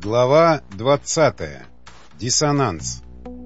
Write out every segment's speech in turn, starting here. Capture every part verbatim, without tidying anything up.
Глава двадцатая. Диссонанс.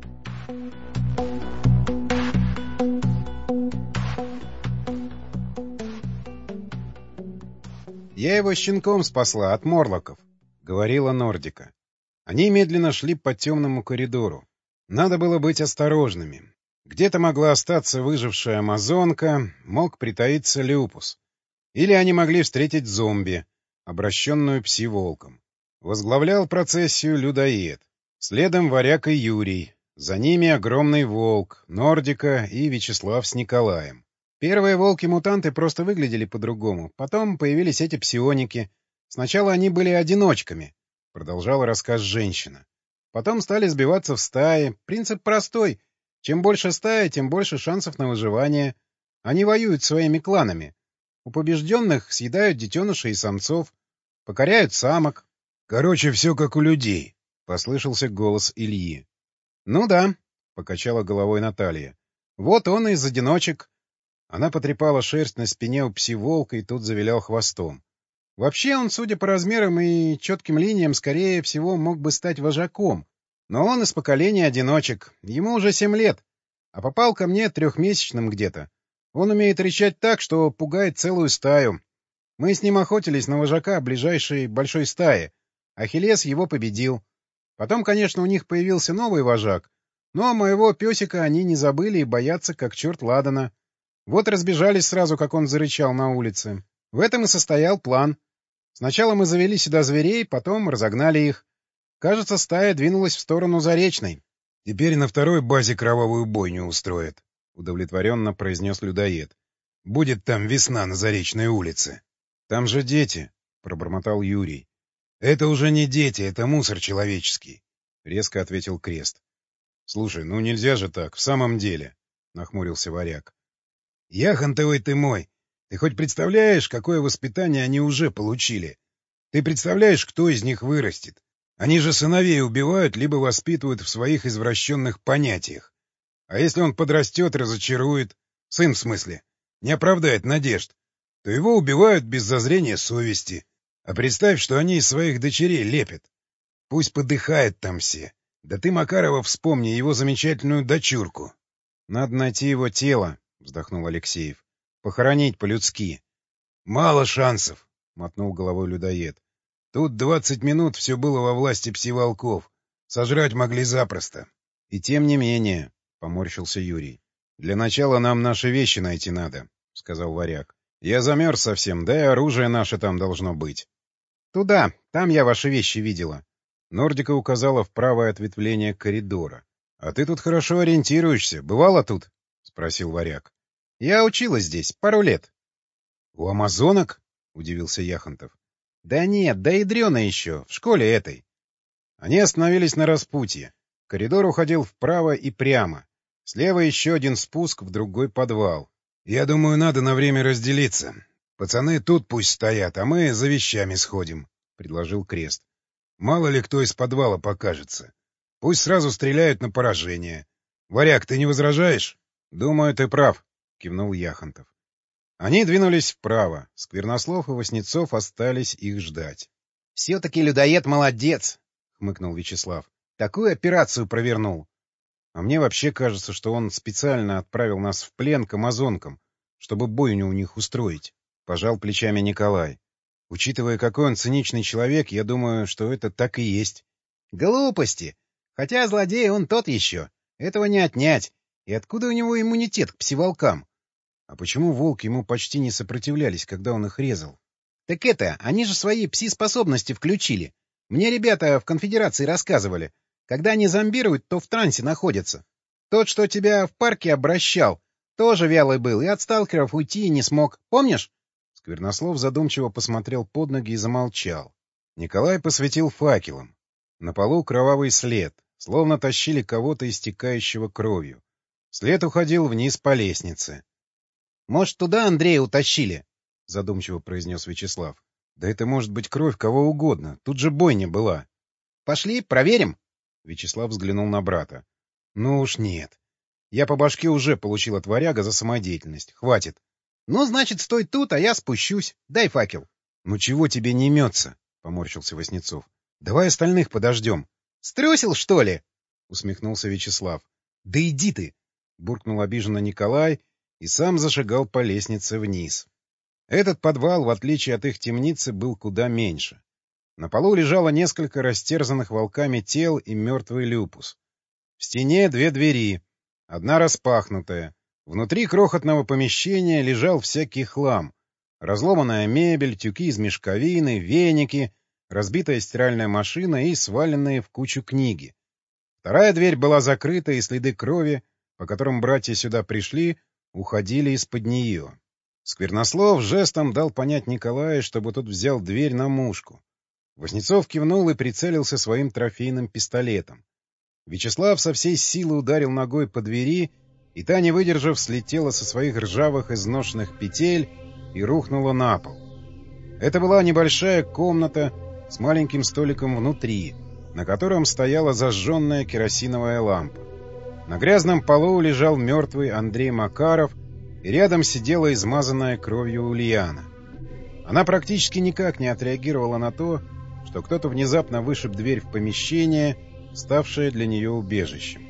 «Я его щенком спасла от морлоков», — говорила Нордика. Они медленно шли по темному коридору. Надо было быть осторожными. Где-то могла остаться выжившая амазонка, мог притаиться люпус. Или они могли встретить зомби, обращенную пси-волком. Возглавлял процессию людоед. Следом варяг и Юрий. За ними огромный волк, Нордика и Вячеслав с Николаем. Первые волки-мутанты просто выглядели по-другому. Потом появились эти псионики. Сначала они были одиночками, — продолжала рассказ женщина. Потом стали сбиваться в стаи. Принцип простой. Чем больше стая, тем больше шансов на выживание. Они воюют своими кланами. У побежденных съедают детенышей и самцов, покоряют самок. «Короче, все как у людей», — послышался голос Ильи. «Ну да», — покачала головой Наталья. «Вот он из одиночек». Она потрепала шерсть на спине у пси-волка и тут завилял хвостом. Вообще он, судя по размерам и четким линиям, скорее всего, мог бы стать вожаком. Но он из поколения одиночек. Ему уже семь лет. А попал ко мне трехмесячным где-то. Он умеет рычать так, что пугает целую стаю. Мы с ним охотились на вожака ближайшей большой стаи. Ахиллес его победил. Потом, конечно, у них появился новый вожак. Но моего песика они не забыли и боятся, как черт ладана. Вот разбежались сразу, как он зарычал на улице. В этом и состоял план. Сначала мы завели сюда зверей, потом разогнали их. Кажется, стая двинулась в сторону Заречной. — Теперь на второй базе кровавую бойню устроят, — удовлетворенно произнес людоед. — Будет там весна на Заречной улице. — Там же дети, — пробормотал Юрий. — Это уже не дети, это мусор человеческий, — резко ответил Крест. — Слушай, ну нельзя же так, в самом деле, — нахмурился варяг. — Яхонтовый ты мой! Ты хоть представляешь, какое воспитание они уже получили? Ты представляешь, кто из них вырастет? Они же сыновей убивают, либо воспитывают в своих извращенных понятиях. А если он подрастет, разочарует, сын в смысле, не оправдает надежд, то его убивают без зазрения совести. А представь, что они из своих дочерей лепят. Пусть подыхают там все. Да ты, Макарова, вспомни его замечательную дочурку. — Надо найти его тело, — вздохнул Алексеев. — Похоронить по-людски. — Мало шансов, — мотнул головой людоед. Тут двадцать минут все было во власти пси-волков. Сожрать могли запросто. — И тем не менее, — поморщился Юрий. — Для начала нам наши вещи найти надо, — сказал варяг. — Я замерз совсем, да и оружие наше там должно быть. — Туда, там я ваши вещи видела. Нордика указала в правое ответвление коридора. — А ты тут хорошо ориентируешься. Бывала тут? — спросил варяг. — Я училась здесь пару лет. — У амазонок? — удивился Яхонтов. — Да нет, да ядрёно еще, в школе этой. Они остановились на распутье. Коридор уходил вправо и прямо. Слева еще один спуск в другой подвал. — Я думаю, надо на время разделиться. Пацаны тут пусть стоят, а мы за вещами сходим, — предложил Крест. — Мало ли кто из подвала покажется. Пусть сразу стреляют на поражение. Варяг, ты не возражаешь? — Думаю, ты прав, — кивнул Яхонтов. Они двинулись вправо. Сквернослов и Васнецов остались их ждать. — Все-таки людоед молодец, — хмыкнул Вячеслав. — Такую операцию провернул. А мне вообще кажется, что он специально отправил нас в плен к амазонкам, чтобы бойню у них устроить. Пожал плечами Николай. Учитывая, какой он циничный человек, я думаю, что это так и есть. — Глупости! Хотя злодей он тот еще. Этого не отнять. И откуда у него иммунитет к пси-волкам? А почему волки ему почти не сопротивлялись, когда он их резал? — Так это, они же свои пси-способности включили. Мне ребята в конфедерации рассказывали. Когда они зомбируют, то в трансе находятся. Тот, что тебя в парке обращал, тоже вялый был и от сталкеров уйти не смог. Помнишь? Сквернослов задумчиво посмотрел под ноги и замолчал. Николай посветил факелом. На полу кровавый след, словно тащили кого-то истекающего кровью. След уходил вниз по лестнице. — Может, туда Андрея утащили? — задумчиво произнес Вячеслав. — Да это может быть кровь кого угодно. Тут же бойня была. — Пошли, проверим. Вячеслав взглянул на брата. — Ну уж нет. Я по башке уже получил от варяга за самодеятельность. Хватит. — Ну, значит, стой тут, а я спущусь. Дай факел. — Ну чего тебе не имется? — поморщился Васнецов. — Давай остальных подождем. — Струсил, что ли? — усмехнулся Вячеслав. — Да иди ты! — буркнул обиженно Николай и сам зашагал по лестнице вниз. Этот подвал, в отличие от их темницы, был куда меньше. На полу лежало несколько растерзанных волками тел и мертвый люпус. В стене две двери, одна распахнутая. Внутри крохотного помещения лежал всякий хлам. Разломанная мебель, тюки из мешковины, веники, разбитая стиральная машина и сваленные в кучу книги. Вторая дверь была закрыта, и следы крови, по которым братья сюда пришли, уходили из-под нее. Сквернослов жестом дал понять Николаю, чтобы тот взял дверь на мушку. Воснецов кивнул и прицелился своим трофейным пистолетом. Вячеслав со всей силы ударил ногой по двери, и та, не выдержав, слетела со своих ржавых изношенных петель и рухнула на пол. Это была небольшая комната с маленьким столиком внутри, на котором стояла зажженная керосиновая лампа. На грязном полу лежал мертвый Андрей Макаров, и рядом сидела измазанная кровью Ульяна. Она практически никак не отреагировала на то, что кто-то внезапно вышиб дверь в помещение, ставшее для нее убежищем.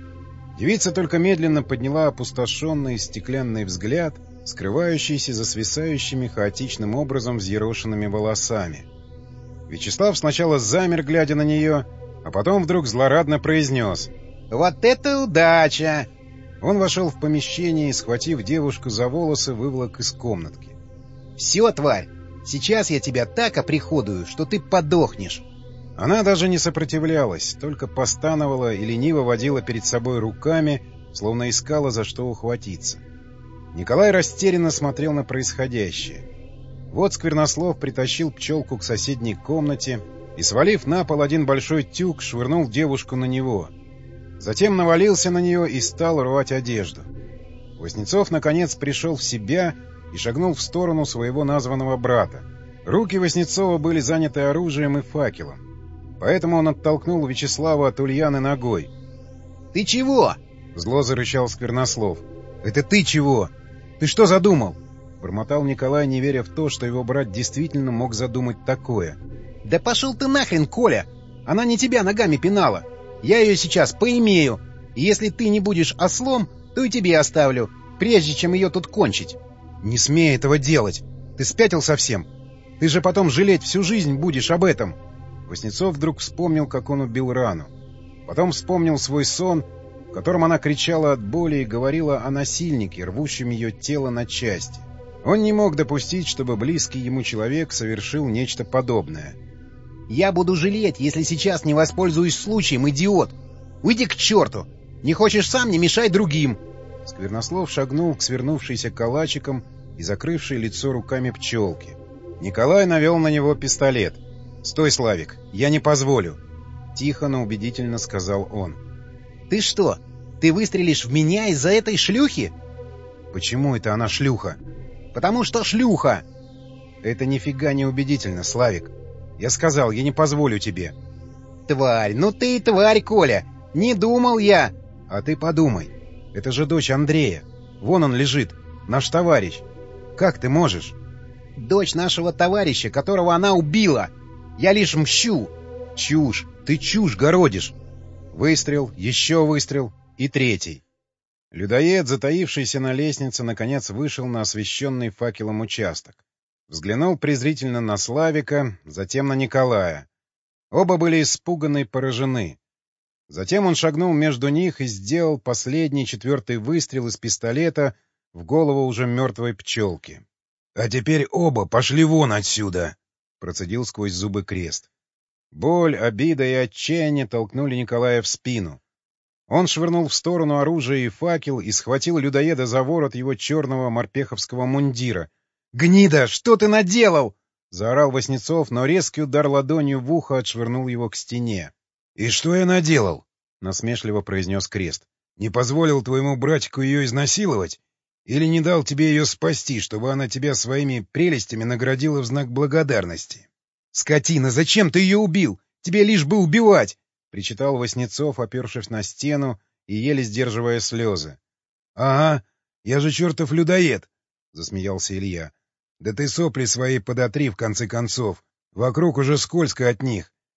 Девица только медленно подняла опустошенный стеклянный взгляд, скрывающийся за свисающими хаотичным образом взъерошенными волосами. Вячеслав сначала замер, глядя на нее, а потом вдруг злорадно произнес: «Вот это удача!» Он вошел в помещение и, схватив девушку за волосы, выволок из комнатки. «Все, тварь, сейчас я тебя так оприходую, что ты подохнешь!» Она даже не сопротивлялась, только постановала и лениво водила перед собой руками, словно искала, за что ухватиться. Николай растерянно смотрел на происходящее. Вот Сквернослов притащил пчелку к соседней комнате и, свалив на пол один большой тюк, швырнул девушку на него. Затем навалился на нее и стал рвать одежду. Воснецов, наконец, пришел в себя и шагнул в сторону своего названного брата. Руки Воснецова были заняты оружием и факелом. Поэтому он оттолкнул Вячеслава от Ульяны ногой. «Ты чего?» — зло зарычал Сквернослов. «Это ты чего? Ты что задумал?» — бормотал Николай, не веря в то, что его брат действительно мог задумать такое. «Да пошел ты нахрен, Коля! Она не тебя ногами пинала! Я ее сейчас поимею, и если ты не будешь ослом, то и тебе оставлю, прежде чем ее тут кончить!» «Не смей этого делать! Ты спятил совсем! Ты же потом жалеть всю жизнь будешь об этом!» Воснецов вдруг вспомнил, как он убил Рану. Потом вспомнил свой сон, в котором она кричала от боли и говорила о насильнике, рвущем ее тело на части. Он не мог допустить, чтобы близкий ему человек совершил нечто подобное. «Я буду жалеть, если сейчас не воспользуюсь случаем, идиот! Уйди к черту! Не хочешь сам, не мешай другим!» Сквернослов шагнул к свернувшейся калачиком и закрывшей лицо руками пчелки. Николай навел на него пистолет. «Стой, Славик, я не позволю!» — тихо, но убедительно сказал он. «Ты что, ты выстрелишь в меня из-за этой шлюхи?» «Почему это она шлюха?» «Потому что шлюха!» «Это нифига не убедительно, Славик. Я сказал, я не позволю тебе». «Тварь, ну ты и тварь, Коля! Не думал я!» «А ты подумай. Это же дочь Андрея. Вон он лежит, наш товарищ. Как ты можешь?» «Дочь нашего товарища, которого она убила! Я лишь мщу!» «Чушь! Ты чушь городишь!» Выстрел, еще выстрел и третий. Людоед, затаившийся на лестнице, наконец вышел на освещенный факелом участок. Взглянул презрительно на Славика, затем на Николая. Оба были испуганы и поражены. Затем он шагнул между них и сделал последний четвертый выстрел из пистолета в голову уже мертвой пчелки. — А теперь оба пошли вон отсюда! — процедил сквозь зубы Крест. Боль, обида и отчаяние толкнули Николая в спину. Он швырнул в сторону оружие и факел и схватил людоеда за ворот его черного морпеховского мундира. «Гнида, что ты наделал?» — заорал Воснецов, но резкий удар ладонью в ухо отшвырнул его к стене. «И что я наделал?» — насмешливо произнес Крест. «Не позволил твоему братику ее изнасиловать? Или не дал тебе ее спасти, чтобы она тебя своими прелестями наградила в знак благодарности?» «Скотина, зачем ты ее убил? Тебе лишь бы убивать!» — причитал Воснецов, опершись на стену и еле сдерживая слезы. — Ага, я же чертов людоед! — засмеялся Илья. — Да ты сопли свои подотри, в конце концов. Вокруг уже скользко от них.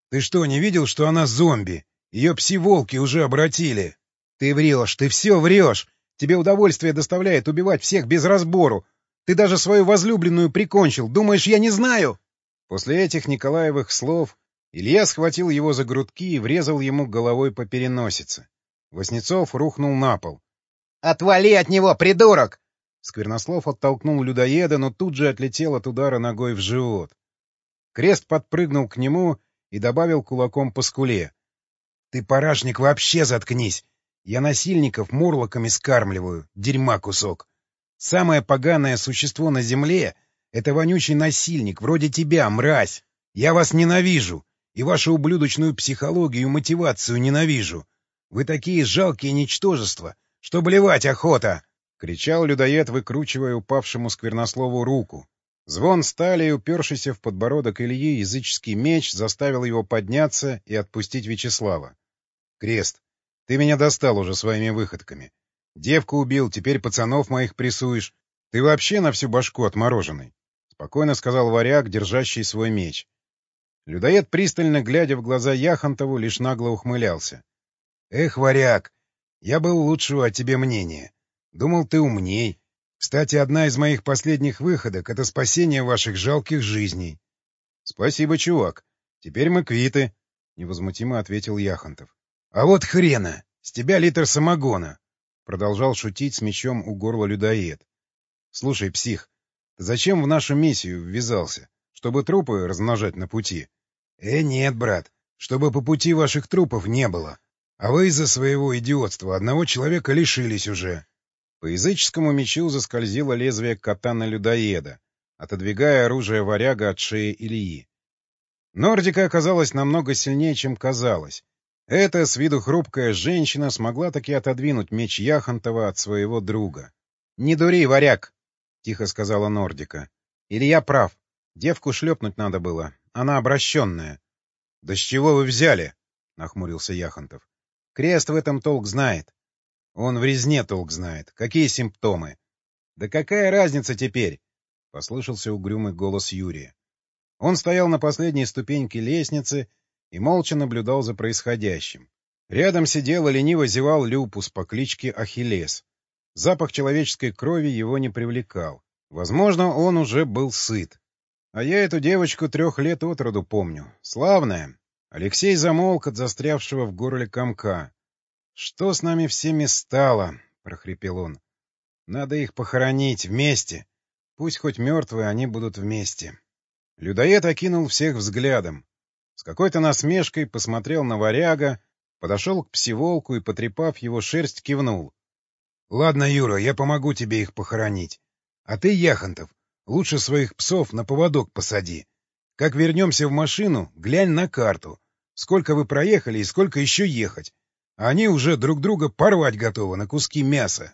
Ты что, не видел, что она зомби? Ее пси-волки уже обратили. Ты врешь, ты все врешь. Тебе удовольствие доставляет убивать всех без разбору. Ты даже свою возлюбленную прикончил. Думаешь, я не знаю? После этих Николаевых слов Илья схватил его за грудки и врезал ему головой по переносице. Васнецов рухнул на пол. — Отвали от него, придурок! Сквернослов оттолкнул людоеда, но тут же отлетел от удара ногой в живот. Крест подпрыгнул к нему и добавил кулаком по скуле. — Ты, парашник, вообще заткнись! Я насильников мурлоками скармливаю, дерьма кусок. Самое поганое существо на земле — это вонючий насильник, вроде тебя, мразь. Я вас ненавижу, и вашу ублюдочную психологию и мотивацию ненавижу. Вы такие жалкие ничтожества, что блевать охота! — кричал людоед, выкручивая упавшему Сквернослову руку. Звон стали, упершийся в подбородок Ильи языческий меч, заставил его подняться и отпустить Вячеслава. — Крест, ты меня достал уже своими выходками. Девку убил, теперь пацанов моих прессуешь. Ты вообще на всю башку отмороженный, — спокойно сказал варяг, держащий свой меч. Людоед, пристально глядя в глаза Яхонтову, лишь нагло ухмылялся. — Эх, варяг, я был лучшего о тебе мнения. Думал, ты умней. Кстати, одна из моих последних выходок — это спасение ваших жалких жизней. — Спасибо, чувак. Теперь мы квиты, — невозмутимо ответил Яхонтов. — А вот хрена! С тебя литр самогона! — продолжал шутить с мечом у горла людоед. — Слушай, псих, ты зачем в нашу миссию ввязался? Чтобы трупы размножать на пути? — Э, нет, брат, чтобы по пути ваших трупов не было. А вы из-за своего идиотства одного человека лишились уже. По языческому мечу заскользило лезвие катана-людоеда, отодвигая оружие варяга от шеи Ильи. Нордика оказалась намного сильнее, чем казалось. Эта, с виду хрупкая женщина, смогла таки отодвинуть меч Яхонтова от своего друга. — Не дури, варяг! — тихо сказала Нордика. — Илья прав. Девку шлепнуть надо было. Она обращенная. — Да с чего вы взяли? — нахмурился Яхонтов. — Крест в этом толк знает. Он в резне толк знает. Какие симптомы? — Да какая разница теперь? — послышался угрюмый голос Юрия. Он стоял на последней ступеньке лестницы и молча наблюдал за происходящим. Рядом сидел и лениво зевал Люпус по кличке Ахиллес. Запах человеческой крови его не привлекал. Возможно, он уже был сыт. А я эту девочку трех лет от роду помню. Славная. Алексей замолк от застрявшего в горле комка. — Что с нами всеми стало? — прохрипел он. — Надо их похоронить вместе. Пусть хоть мертвые, они будут вместе. Людоед окинул всех взглядом. С какой-то насмешкой посмотрел на варяга, подошел к псиволку и, потрепав его шерсть, кивнул. — Ладно, Юра, я помогу тебе их похоронить. А ты, Яхонтов, лучше своих псов на поводок посади. Как вернемся в машину, глянь на карту. Сколько вы проехали и сколько еще ехать. А они уже друг друга порвать готовы на куски мяса.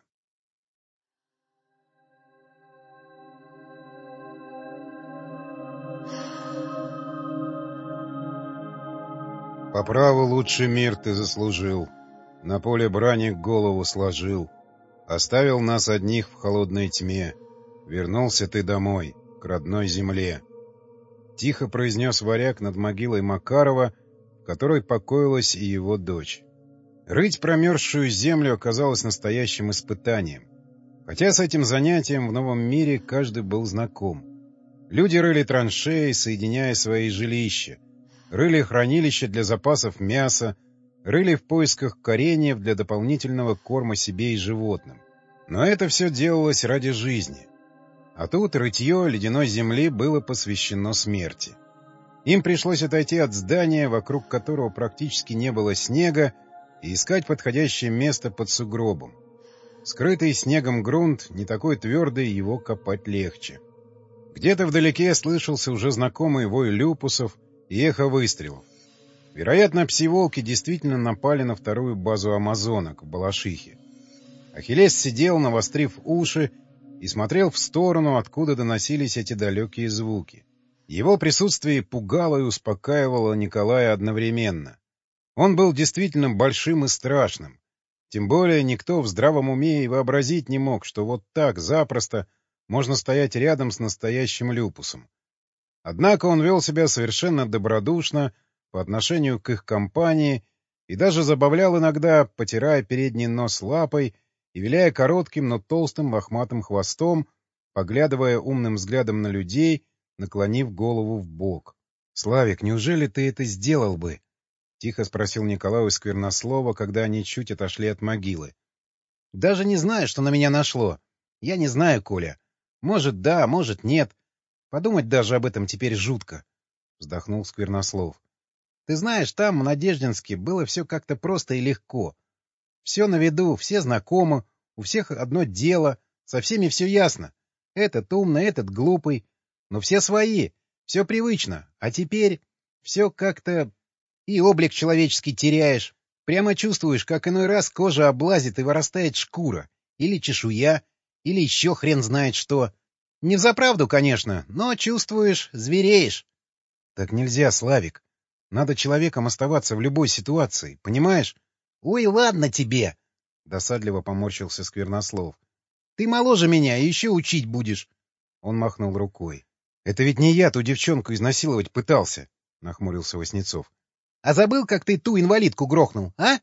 По праву лучший мир ты заслужил. На поле брани голову сложил. Оставил нас одних в холодной тьме. Вернулся ты домой, к родной земле. Тихо произнес варяг над могилой Макарова, в которой покоилась и его дочь. Рыть промерзшую землю оказалось настоящим испытанием. Хотя с этим занятием в новом мире каждый был знаком. Люди рыли траншеи, соединяя свои жилища. Рыли хранилища для запасов мяса, рыли в поисках кореньев для дополнительного корма себе и животным. Но это все делалось ради жизни. А тут рытье ледяной земли было посвящено смерти. Им пришлось отойти от здания, вокруг которого практически не было снега, и искать подходящее место под сугробом. Скрытый снегом грунт не такой твердый, его копать легче. Где-то вдалеке слышался уже знакомый вой люпусов и эхо выстрелов. Вероятно, пси-волки действительно напали на вторую базу амазонок в Балашихе. Ахиллес сидел, навострив уши, и смотрел в сторону, откуда доносились эти далекие звуки. Его присутствие пугало и успокаивало Николая одновременно. Он был действительно большим и страшным. Тем более никто в здравом уме и вообразить не мог, что вот так запросто можно стоять рядом с настоящим люпусом. Однако он вел себя совершенно добродушно, по отношению к их компании и даже забавлял иногда, потирая передний нос лапой и виляя коротким, но толстым лохматым хвостом, поглядывая умным взглядом на людей, наклонив голову в бок. — Славик, неужели ты это сделал бы? — тихо спросил Николай у Сквернослова, когда они чуть отошли от могилы. — Даже не знаю, что на меня нашло. Я не знаю, Коля. Может, да, может, нет. Подумать даже об этом теперь жутко, — вздохнул Сквернослов. — Ты знаешь, там, в Надеждинске, было все как-то просто и легко. Все на виду, все знакомы, у всех одно дело, со всеми все ясно. Этот умный, этот глупый. Но все свои, все привычно. А теперь все как-то... И облик человеческий теряешь. Прямо чувствуешь, как иной раз кожа облазит и вырастает шкура. Или чешуя, или еще хрен знает что. Не взаправду, конечно, но чувствуешь, звереешь. — Так нельзя, Славик. Надо человеком оставаться в любой ситуации, понимаешь? — Ой, ладно тебе! — досадливо поморщился Сквернослов. — Ты моложе меня и еще учить будешь. Он махнул рукой. — Это ведь не я ту девчонку изнасиловать пытался, — нахмурился Васнецов. — А забыл, как ты ту инвалидку грохнул, а?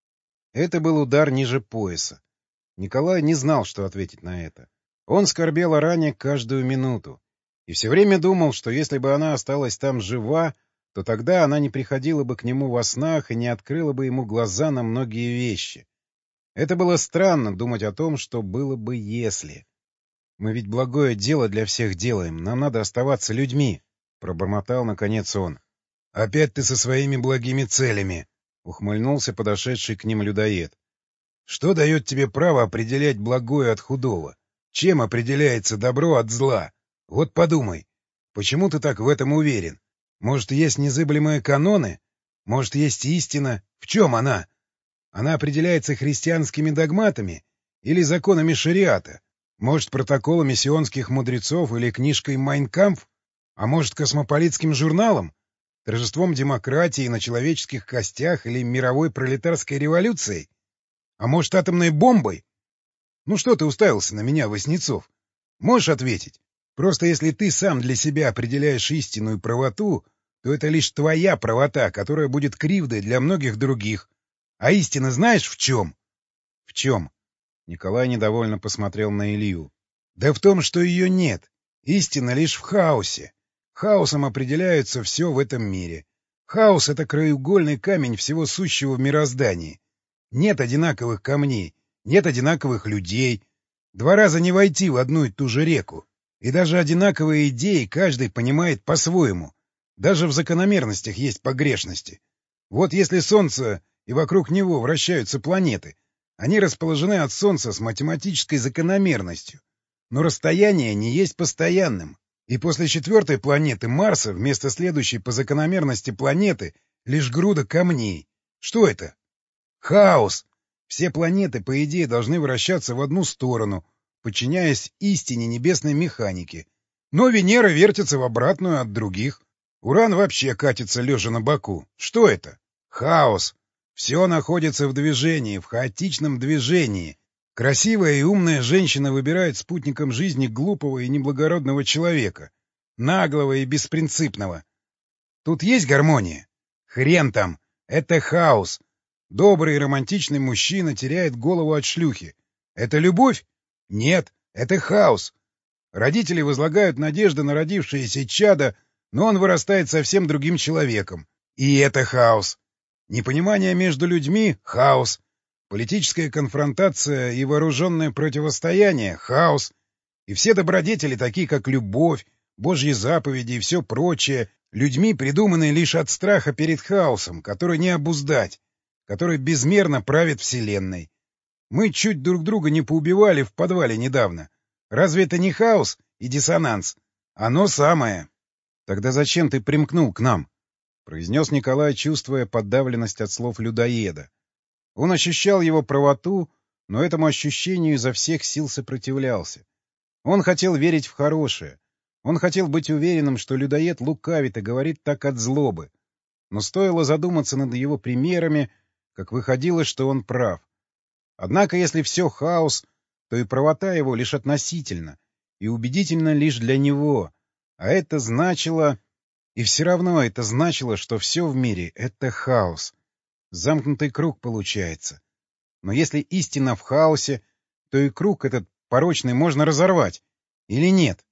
Это был удар ниже пояса. Николай не знал, что ответить на это. Он скорбел о ране каждую минуту. И все время думал, что если бы она осталась там жива, то тогда она не приходила бы к нему во снах и не открыла бы ему глаза на многие вещи. Это было странно думать о том, что было бы если. «Мы ведь благое дело для всех делаем, нам надо оставаться людьми», — пробормотал наконец он. «Опять ты со своими благими целями», — ухмыльнулся подошедший к ним людоед. «Что дает тебе право определять благое от худого? Чем определяется добро от зла? Вот подумай, почему ты так в этом уверен? Может, есть незыблемые каноны? Может, есть истина? В чем она? Она определяется христианскими догматами или законами шариата? Может, протоколами сионских мудрецов или книжкой «Майн кампф»? А может, космополитским журналом? Торжеством демократии на человеческих костях или мировой пролетарской революцией? А может, атомной бомбой? Ну что ты уставился на меня, Васнецов? Можешь ответить? Просто если ты сам для себя определяешь истину и правоту, то это лишь твоя правота, которая будет кривдой для многих других. А истина знаешь в чем? — В чем? Николай недовольно посмотрел на Илью. — Да в том, что ее нет. Истина лишь в хаосе. Хаосом определяется все в этом мире. Хаос — это краеугольный камень всего сущего в мироздании. Нет одинаковых камней, нет одинаковых людей. Два раза не войти в одну и ту же реку. И даже одинаковые идеи каждый понимает по-своему. Даже в закономерностях есть погрешности. Вот если Солнце и вокруг него вращаются планеты, они расположены от Солнца с математической закономерностью. Но расстояние не есть постоянным. И после четвертой планеты Марса вместо следующей по закономерности планеты лишь груда камней. Что это? Хаос! Все планеты, по идее, должны вращаться в одну сторону, подчиняясь истине небесной механики. Но Венера вертится в обратную от других. Уран вообще катится лежа на боку. Что это? Хаос. Все находится в движении, в хаотичном движении. Красивая и умная женщина выбирает спутником жизни глупого и неблагородного человека. Наглого и беспринципного. Тут есть гармония? Хрен там. Это хаос. Добрый и романтичный мужчина теряет голову от шлюхи. Это любовь? Нет, это хаос. Родители возлагают надежды на родившееся чадо, но он вырастает совсем другим человеком. И это хаос. Непонимание между людьми — хаос. Политическая конфронтация и вооруженное противостояние — хаос. И все добродетели, такие как любовь, Божьи заповеди и все прочее, людьми придуманы лишь от страха перед хаосом, который не обуздать, который безмерно правит Вселенной. Мы чуть друг друга не поубивали в подвале недавно. Разве это не хаос и диссонанс? Оно самое. — Тогда зачем ты примкнул к нам? — произнес Николай, чувствуя подавленность от слов людоеда. Он ощущал его правоту, но этому ощущению изо всех сил сопротивлялся. Он хотел верить в хорошее. Он хотел быть уверенным, что людоед лукавит и говорит так от злобы. Но стоило задуматься над его примерами, как выходило, что он прав. Однако, если все хаос, то и правота его лишь относительно, и убедительно лишь для него, а это значило... И все равно это значило, что все в мире — это хаос. Замкнутый круг получается. Но если истина в хаосе, то и круг этот порочный можно разорвать. Или нет?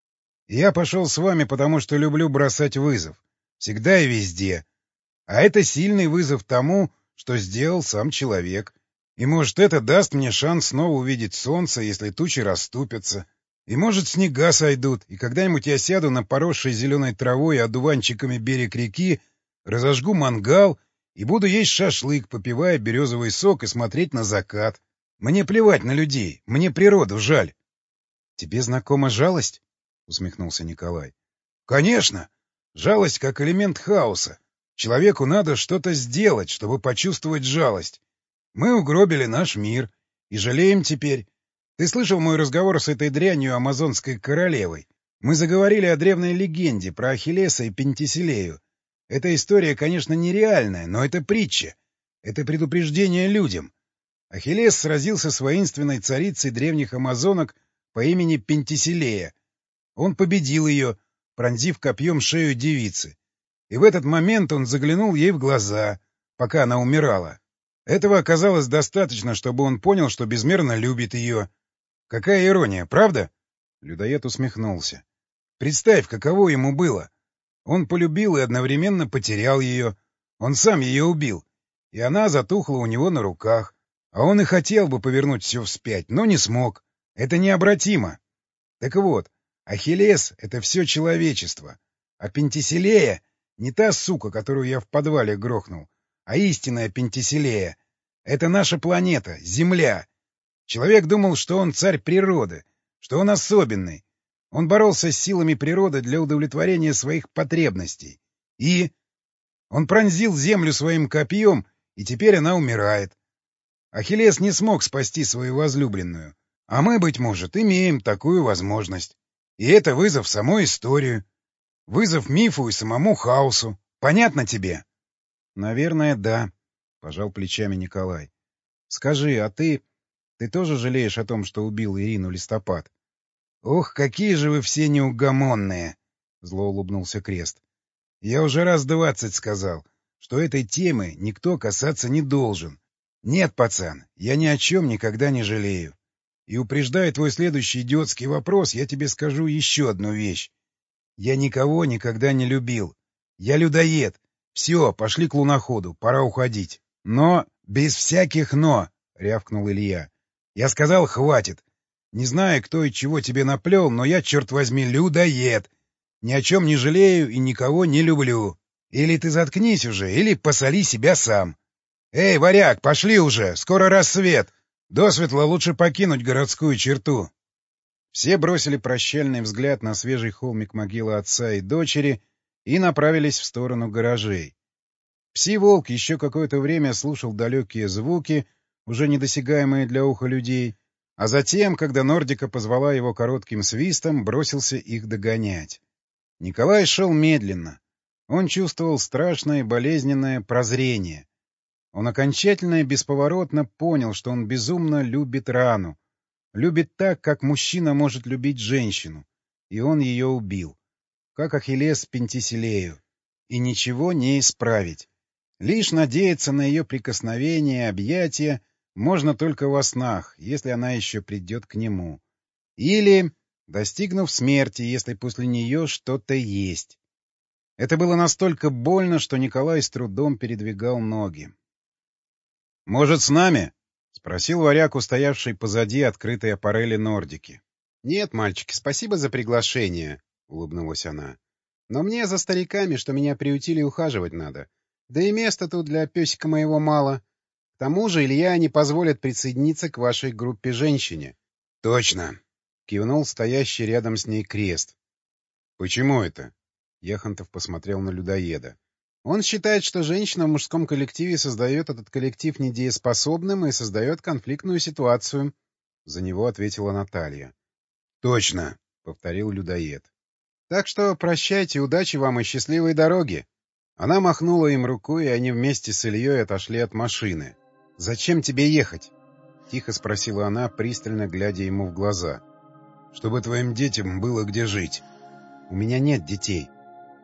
Я пошел с вами, потому что люблю бросать вызов. Всегда и везде. А это сильный вызов тому, что сделал сам человек. И, может, это даст мне шанс снова увидеть солнце, если тучи расступятся. И, может, снега сойдут, и когда-нибудь я сяду на поросший зеленой травой и одуванчиками берег реки, разожгу мангал и буду есть шашлык, попивая березовый сок и смотреть на закат. Мне плевать на людей, мне природу жаль. — Тебе знакома жалость? — усмехнулся Николай. — Конечно! Жалость как элемент хаоса. Человеку надо что-то сделать, чтобы почувствовать жалость. Мы угробили наш мир и жалеем теперь. Ты слышал мой разговор с этой дрянью амазонской королевой? Мы заговорили о древней легенде про Ахиллеса и Пентиселею. Эта история, конечно, нереальная, но это притча. Это предупреждение людям. Ахиллес сразился с воинственной царицей древних амазонок по имени Пентиселея. Он победил ее, пронзив копьем шею девицы. И в этот момент он заглянул ей в глаза, пока она умирала. Этого оказалось достаточно, чтобы он понял, что безмерно любит ее. Какая ирония, правда? Людоед усмехнулся. Представь, каково ему было. Он полюбил и одновременно потерял ее. Он сам ее убил. И она затухла у него на руках. А он и хотел бы повернуть все вспять, но не смог. Это необратимо. Так вот, Ахиллес — это все человечество. А Пентиселея — не та сука, которую я в подвале грохнул, а истинная Пентиселея — это наша планета, Земля. Человек думал, что он царь природы, что он особенный. Он боролся с силами природы для удовлетворения своих потребностей. И он пронзил Землю своим копьем, и теперь она умирает. Ахиллес не смог спасти свою возлюбленную. А мы, быть может, имеем такую возможность. И это вызов самой истории. Вызов мифу и самому хаосу. Понятно тебе? — Наверное, да, — пожал плечами Николай. — Скажи, а ты... Ты тоже жалеешь о том, что убил Ирину Листопад? — Ох, какие же вы все неугомонные! — зло улыбнулся Крест. — Я уже раз двадцать сказал, что этой темы никто касаться не должен. Нет, пацан, я ни о чем никогда не жалею. И упреждая твой следующий идиотский вопрос, я тебе скажу еще одну вещь. Я никого никогда не любил. Я людоед. Все, пошли к луноходу, пора уходить. Но без всяких «но», — рявкнул Илья. Я сказал, хватит. Не знаю, кто и чего тебе наплел, но я, черт возьми, людоед. Ни о чем не жалею и никого не люблю. Или ты заткнись уже, или посоли себя сам. Эй, варяг, пошли уже, скоро рассвет. Досветло лучше покинуть городскую черту. Все бросили прощальный взгляд на свежий холмик могилы отца и дочери и направились в сторону гаражей. Пси-волк еще какое-то время слушал далекие звуки, уже недосягаемые для уха людей, а затем, когда Нордика позвала его коротким свистом, бросился их догонять. Николай шел медленно. Он чувствовал страшное болезненное прозрение. Он окончательно и бесповоротно понял, что он безумно любит Рану. Любит так, как мужчина может любить женщину. И он ее убил. Как Ахиллес Пентиселею. И ничего не исправить. Лишь надеяться на ее прикосновение и объятия можно только во снах, если она еще придет к нему. Или, достигнув смерти, если после нее что-то есть. Это было настолько больно, что Николай с трудом передвигал ноги. — Может, с нами? — спросил варяг, устоявший позади открытой аппарели Нордики. — Нет, мальчики, спасибо за приглашение, — улыбнулась она. — Но мне за стариками, что меня приютили, ухаживать надо. Да и места тут для песика моего мало. К тому же Илья не позволит присоединиться к вашей группе женщине. — Точно, — кивнул стоящий рядом с ней Крест. — Почему это? — Яхонтов посмотрел на людоеда. Он считает, что женщина в мужском коллективе создает этот коллектив недееспособным и создает конфликтную ситуацию. За него ответила Наталья. — Точно, — повторил людоед. — Так что прощайте, удачи вам и счастливой дороги. Она махнула им рукой, и они вместе с Ильей отошли от машины. — Зачем тебе ехать? — тихо спросила она, пристально глядя ему в глаза. — Чтобы твоим детям было где жить. — У меня нет детей.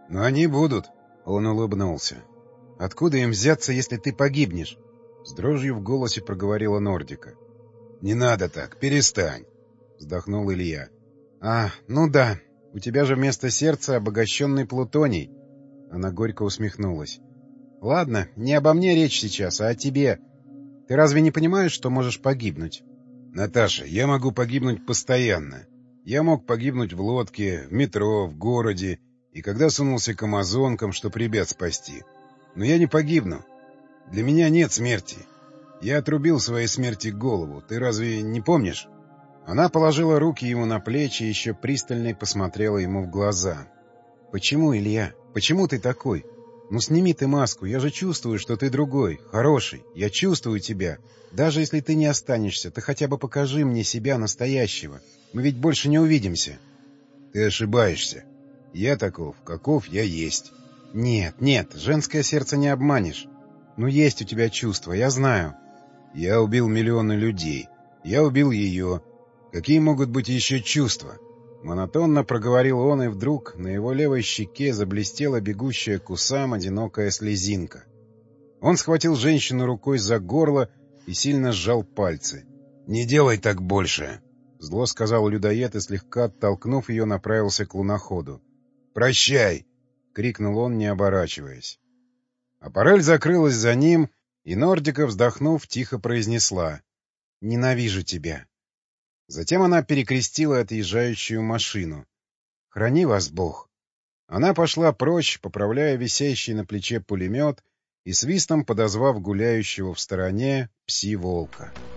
Но они будут. Он улыбнулся. Откуда им взяться, если ты погибнешь? С дрожью в голосе проговорила Нордика. Не надо так, перестань. Вздохнул Илья. А, ну да, у тебя же вместо сердца обогащенный плутоний. Она горько усмехнулась. Ладно, не обо мне речь сейчас, а о тебе. Ты разве не понимаешь, что можешь погибнуть? Наташа, я могу погибнуть постоянно. Я мог погибнуть в лодке, в метро, в городе, и когда сунулся к амазонкам, чтоб ребят спасти. Но я не погибну. Для меня нет смерти. Я отрубил своей смерти голову. Ты разве не помнишь? Она положила руки ему на плечи и еще пристальней посмотрела ему в глаза. «Почему, Илья? Почему ты такой? Ну сними ты маску, я же чувствую, что ты другой, хороший. Я чувствую тебя. Даже если ты не останешься, ты хотя бы покажи мне себя настоящего. Мы ведь больше не увидимся». «Ты ошибаешься. Я таков, каков я есть». «Нет, нет, женское сердце не обманешь. Ну есть у тебя чувства, я знаю». «Я убил миллионы людей. Я убил ее. Какие могут быть еще чувства?» Монотонно проговорил он, и вдруг на его левой щеке заблестела бегущая к усам одинокая слезинка. Он схватил женщину рукой за горло и сильно сжал пальцы. «Не делай так больше!» — зло сказал людоед и, слегка оттолкнув ее, направился к луноходу. «Прощай!» — крикнул он, не оборачиваясь. Аппарель закрылась за ним, и Нордика, вздохнув, тихо произнесла: «Ненавижу тебя». Затем она перекрестила отъезжающую машину. «Храни вас Бог». Она пошла прочь, поправляя висящий на плече пулемет и свистом подозвав гуляющего в стороне пси-волка.